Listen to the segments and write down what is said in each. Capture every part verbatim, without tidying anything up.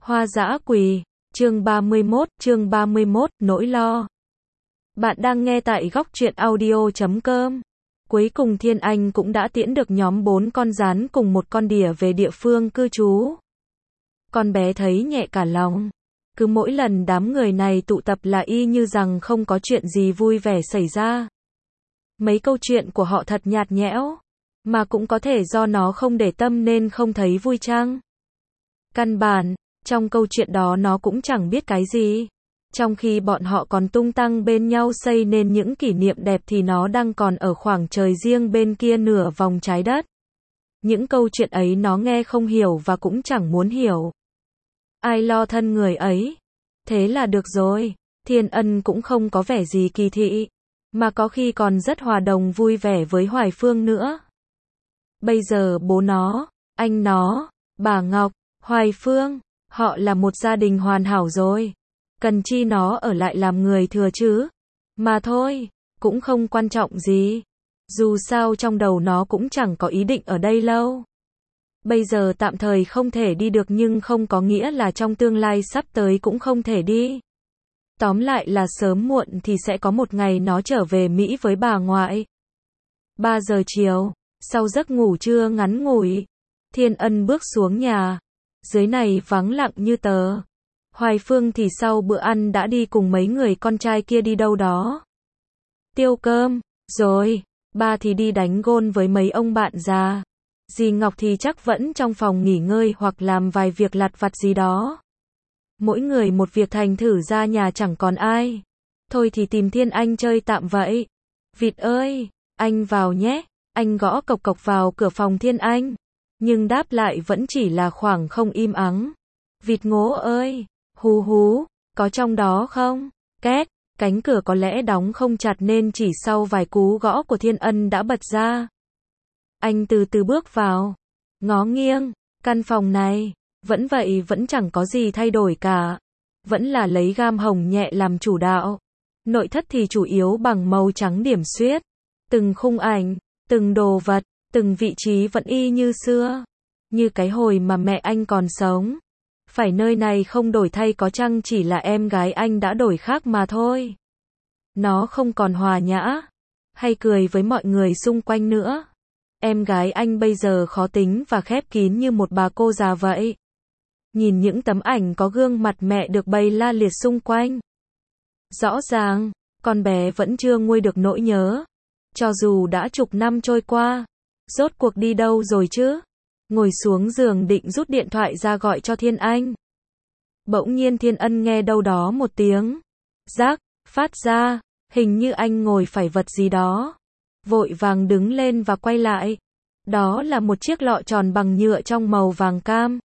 Hoa dã quỳ, chương ba mươi mốt, chương ba mươi mốt, nỗi lo. Bạn đang nghe tại góc truyện audio chấm com. Cuối cùng Thiên Anh cũng đã tiễn được nhóm bốn con rắn cùng một con đỉa về địa phương cư trú. Con bé thấy nhẹ cả lòng. Cứ mỗi lần đám người này tụ tập là y như rằng không có chuyện gì vui vẻ xảy ra. Mấy câu chuyện của họ thật nhạt nhẽo, mà cũng có thể do nó không để tâm nên không thấy vui chăng? Căn bản, trong câu chuyện đó nó cũng chẳng biết cái gì. Trong khi bọn họ còn tung tăng bên nhau xây nên những kỷ niệm đẹp thì nó đang còn ở khoảng trời riêng bên kia nửa vòng trái đất. Những câu chuyện ấy nó nghe không hiểu và cũng chẳng muốn hiểu. Ai lo thân người ấy? Thế là được rồi. Thiên Ân cũng không có vẻ gì kỳ thị, mà có khi còn rất hòa đồng vui vẻ với Hoài Phương nữa. Bây giờ bố nó, anh nó, bà Ngọc, Hoài Phương, họ là một gia đình hoàn hảo rồi. Cần chi nó ở lại làm người thừa chứ? Mà thôi, cũng không quan trọng gì. Dù sao trong đầu nó cũng chẳng có ý định ở đây lâu. Bây giờ tạm thời không thể đi được nhưng không có nghĩa là trong tương lai sắp tới cũng không thể đi. Tóm lại là sớm muộn thì sẽ có một ngày nó trở về Mỹ với bà ngoại. ba giờ chiều, sau giấc ngủ trưa ngắn ngủi, Thiên Ân bước xuống nhà. Dưới này vắng lặng như tờ. Hoài Phương thì sau bữa ăn đã đi cùng mấy người con trai kia đi đâu đó. Tiêu cơm, rồi, ba thì đi đánh gôn với mấy ông bạn già. Dì Ngọc thì chắc vẫn trong phòng nghỉ ngơi hoặc làm vài việc lặt vặt gì đó. Mỗi người một việc thành thử ra nhà chẳng còn ai. Thôi thì tìm Thiên Anh chơi tạm vậy. Vịt ơi, anh vào nhé. Anh gõ cộc cộc vào cửa phòng Thiên Anh. Nhưng đáp lại vẫn chỉ là khoảng không im ắng. Vịt ngố ơi, hú hú, có trong đó không? Két, cánh cửa có lẽ đóng không chặt nên chỉ sau vài cú gõ của Thiên Ân đã bật ra. Anh từ từ bước vào, ngó nghiêng, căn phòng này, vẫn vậy vẫn chẳng có gì thay đổi cả. Vẫn là lấy gam hồng nhẹ làm chủ đạo. Nội thất thì chủ yếu bằng màu trắng điểm xuyết. Từng khung ảnh, từng đồ vật, từng vị trí vẫn y như xưa. Như cái hồi mà mẹ anh còn sống. Phải nơi này không đổi thay có chăng chỉ là em gái anh đã đổi khác mà thôi. Nó không còn hòa nhã, hay cười với mọi người xung quanh nữa. Em gái anh bây giờ khó tính và khép kín như một bà cô già vậy. Nhìn những tấm ảnh có gương mặt mẹ được bày la liệt xung quanh. Rõ ràng, con bé vẫn chưa nguôi được nỗi nhớ. Cho dù đã chục năm trôi qua, rốt cuộc đi đâu rồi chứ? Ngồi xuống giường định rút điện thoại ra gọi cho Thiên Anh. Bỗng nhiên Thiên Ân nghe đâu đó một tiếng rác phát ra, hình như anh ngồi phải vật gì đó. Vội vàng đứng lên và quay lại. Đó là một chiếc lọ tròn bằng nhựa trong màu vàng cam.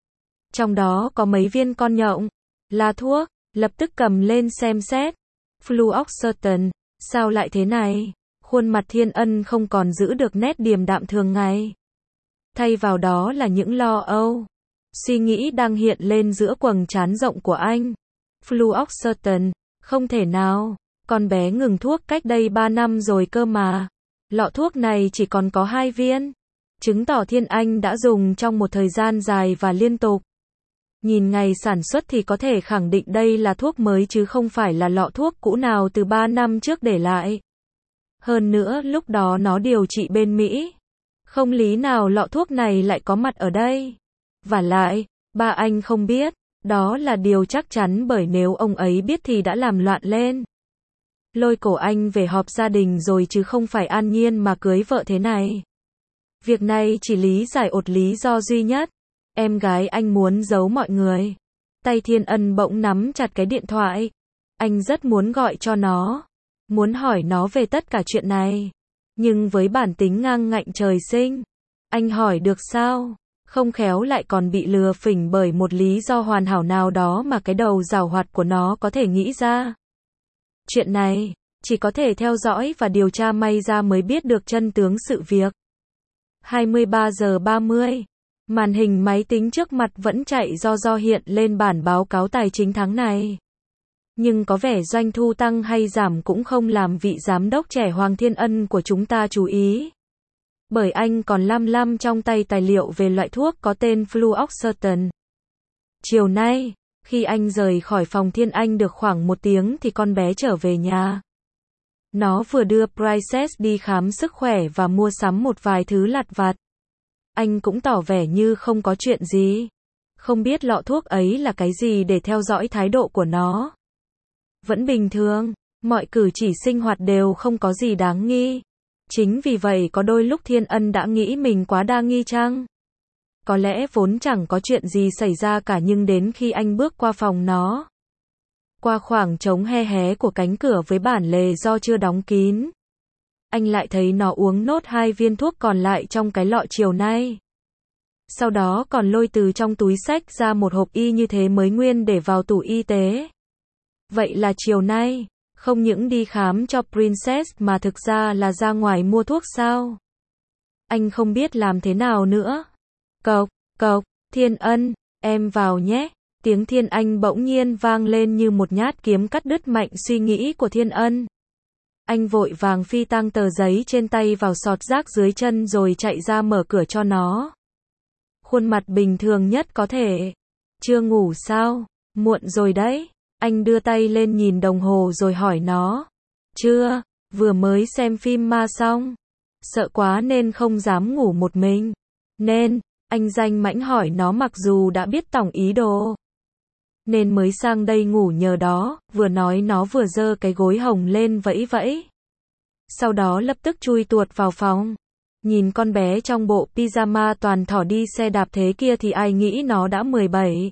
Trong đó có mấy viên con nhộng, là thuốc, lập tức cầm lên xem xét. Fluoxetine, sao lại thế này? Khuôn mặt Thiên Ân không còn giữ được nét điềm đạm thường ngày. Thay vào đó là những lo âu, suy nghĩ đang hiện lên giữa quầng trán rộng của anh. Fluoxetine, không thể nào, con bé ngừng thuốc cách đây ba năm rồi cơ mà. Lọ thuốc này chỉ còn có hai viên, chứng tỏ Thiên Anh đã dùng trong một thời gian dài và liên tục. Nhìn ngày sản xuất thì có thể khẳng định đây là thuốc mới chứ không phải là lọ thuốc cũ nào từ ba năm trước để lại. Hơn nữa lúc đó nó điều trị bên Mỹ. Không lý nào lọ thuốc này lại có mặt ở đây. Vả lại, ba anh không biết, đó là điều chắc chắn bởi nếu ông ấy biết thì đã làm loạn lên. Lôi cổ anh về họp gia đình rồi chứ không phải an nhiên mà cưới vợ thế này. Việc này chỉ lý giải một lý do duy nhất. Em gái anh muốn giấu mọi người. Tay Thiên Ân bỗng nắm chặt cái điện thoại. Anh rất muốn gọi cho nó. Muốn hỏi nó về tất cả chuyện này. Nhưng với bản tính ngang ngạnh trời sinh, anh hỏi được sao? Không khéo lại còn bị lừa phỉnh bởi một lý do hoàn hảo nào đó mà cái đầu giảo hoạt của nó có thể nghĩ ra. Chuyện này, chỉ có thể theo dõi và điều tra may ra mới biết được chân tướng sự việc. hai mươi ba giờ ba mươi, màn hình máy tính trước mặt vẫn chạy do do hiện lên bản báo cáo tài chính tháng này. Nhưng có vẻ doanh thu tăng hay giảm cũng không làm vị giám đốc trẻ Hoàng Thiên Ân của chúng ta chú ý. Bởi anh còn lăm lăm trong tay tài liệu về loại thuốc có tên Fluoxetine. Chiều nay, khi anh rời khỏi phòng Thiên Anh được khoảng một tiếng thì con bé trở về nhà. Nó vừa đưa Princess đi khám sức khỏe và mua sắm một vài thứ lặt vặt. Anh cũng tỏ vẻ như không có chuyện gì. Không biết lọ thuốc ấy là cái gì để theo dõi thái độ của nó. Vẫn bình thường, mọi cử chỉ sinh hoạt đều không có gì đáng nghi. Chính vì vậy có đôi lúc Thiên Ân đã nghĩ mình quá đa nghi chăng? Có lẽ vốn chẳng có chuyện gì xảy ra cả nhưng đến khi anh bước qua phòng nó, qua khoảng trống he hé của cánh cửa với bản lề do chưa đóng kín, anh lại thấy nó uống nốt hai viên thuốc còn lại trong cái lọ chiều nay. Sau đó còn lôi từ trong túi xách ra một hộp y như thế mới nguyên để vào tủ y tế. Vậy là chiều nay, không những đi khám cho Princess mà thực ra là ra ngoài mua thuốc sao? Anh không biết làm thế nào nữa. Cộc, cộc, Thiên Ân, em vào nhé. Tiếng Thiên Anh bỗng nhiên vang lên như một nhát kiếm cắt đứt mạnh suy nghĩ của Thiên Ân. Anh vội vàng phi tang tờ giấy trên tay vào sọt rác dưới chân rồi chạy ra mở cửa cho nó. Khuôn mặt bình thường nhất có thể. Chưa ngủ sao? Muộn rồi đấy. Anh đưa tay lên nhìn đồng hồ rồi hỏi nó. Chưa, vừa mới xem phim ma xong. Sợ quá nên không dám ngủ một mình. Nên, anh danh mãnh hỏi nó mặc dù đã biết tổng ý đồ. Nên mới sang đây ngủ nhờ đó, vừa nói nó vừa giơ cái gối hồng lên vẫy vẫy. Sau đó lập tức chui tuột vào phòng. Nhìn con bé trong bộ pyjama toàn thỏ đi xe đạp thế kia thì ai nghĩ nó đã mười bảy,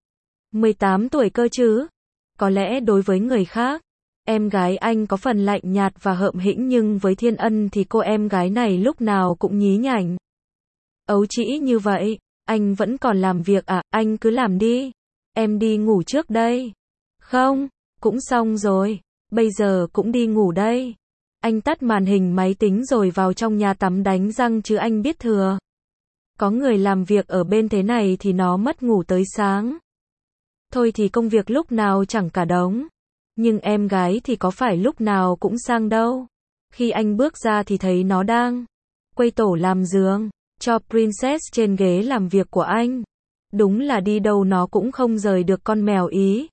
mười tám tuổi cơ chứ. Có lẽ đối với người khác, em gái anh có phần lạnh nhạt và hợm hĩnh nhưng với Thiên Ân thì cô em gái này lúc nào cũng nhí nhảnh. Ấu trĩ như vậy, anh vẫn còn làm việc à, anh cứ làm đi. Em đi ngủ trước đây. Không, cũng xong rồi, bây giờ cũng đi ngủ đây. Anh tắt màn hình máy tính rồi vào trong nhà tắm đánh răng chứ anh biết thừa. Có người làm việc ở bên thế này thì nó mất ngủ tới sáng. Thôi thì công việc lúc nào chẳng cả đống. Nhưng em gái thì có phải lúc nào cũng sang đâu. Khi anh bước ra thì thấy nó đang quây tổ làm giường cho Princess trên ghế làm việc của anh. Đúng là đi đâu nó cũng không rời được con mèo Ý.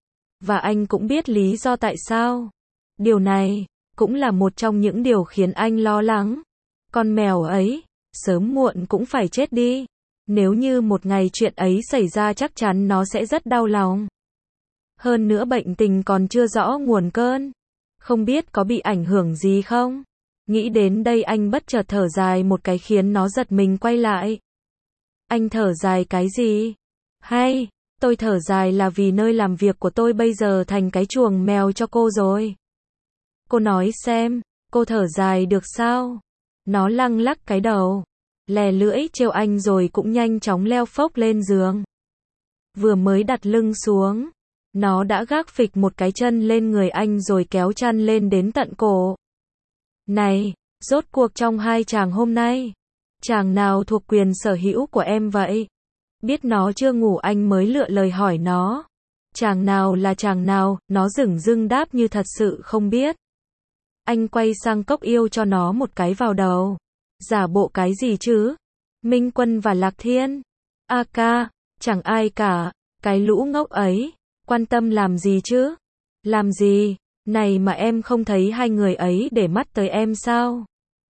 Và anh cũng biết lý do tại sao. Điều này cũng là một trong những điều khiến anh lo lắng. Con mèo ấy, sớm muộn cũng phải chết đi. Nếu như một ngày chuyện ấy xảy ra chắc chắn nó sẽ rất đau lòng. Hơn nữa bệnh tình còn chưa rõ nguồn cơn. Không biết có bị ảnh hưởng gì không? Nghĩ đến đây anh bất chợt thở dài một cái khiến nó giật mình quay lại. Anh thở dài cái gì? Hay, tôi thở dài là vì nơi làm việc của tôi bây giờ thành cái chuồng mèo cho cô rồi. Cô nói xem, cô thở dài được sao? Nó lăng lắc cái đầu, lè lưỡi trêu anh rồi cũng nhanh chóng leo phốc lên giường. Vừa mới đặt lưng xuống, nó đã gác phịch một cái chân lên người anh rồi kéo chăn lên đến tận cổ. Này, rốt cuộc trong hai chàng hôm nay, chàng nào thuộc quyền sở hữu của em vậy? Biết nó chưa ngủ anh mới lựa lời hỏi nó. Chàng nào là chàng nào, nó dửng dưng đáp như thật sự không biết. Anh quay sang cốc yêu cho nó một cái vào đầu. Giả bộ cái gì chứ? Minh Quân và Lạc Thiên. A ca, chẳng ai cả, cái lũ ngốc ấy, quan tâm làm gì chứ? Làm gì? Này mà em không thấy hai người ấy để mắt tới em sao?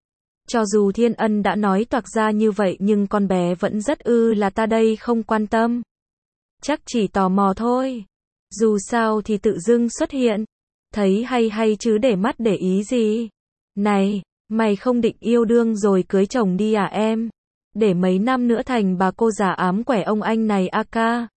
Cho dù Thiên Ân đã nói toạc ra như vậy nhưng con bé vẫn rất ư là ta đây không quan tâm. Chắc chỉ tò mò thôi. Dù sao thì tự dưng xuất hiện. Thấy hay hay chứ để mắt để ý gì. Này, mày không định yêu đương rồi cưới chồng đi à em? Để mấy năm nữa thành bà cô già ám quẻ ông anh này a ca.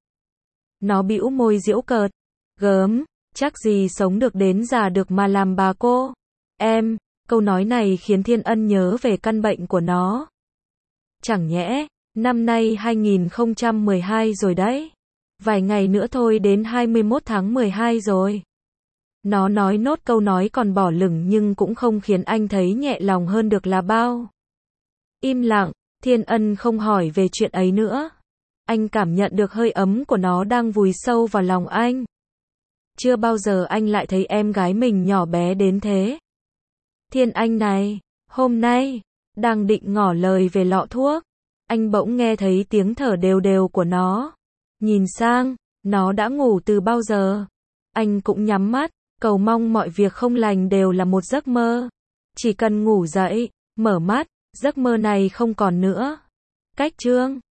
Nó bĩu môi giễu cợt. Gớm, chắc gì sống được đến già được mà làm bà cô. Em, câu nói này khiến Thiên Ân nhớ về căn bệnh của nó. Chẳng nhẽ, năm nay hai nghìn không trăm mười hai rồi đấy. Vài ngày nữa thôi đến hai mươi mốt tháng mười hai rồi. Nó nói nốt câu nói còn bỏ lửng nhưng cũng không khiến anh thấy nhẹ lòng hơn được là bao. Im lặng, Thiên Ân không hỏi về chuyện ấy nữa. Anh cảm nhận được hơi ấm của nó đang vùi sâu vào lòng anh. Chưa bao giờ anh lại thấy em gái mình nhỏ bé đến thế. Thiên Anh này, hôm nay, đang định ngỏ lời về lọ thuốc. Anh bỗng nghe thấy tiếng thở đều đều của nó. Nhìn sang, nó đã ngủ từ bao giờ. Anh cũng nhắm mắt, cầu mong mọi việc không lành đều là một giấc mơ. Chỉ cần ngủ dậy, mở mắt, giấc mơ này không còn nữa. Cách chương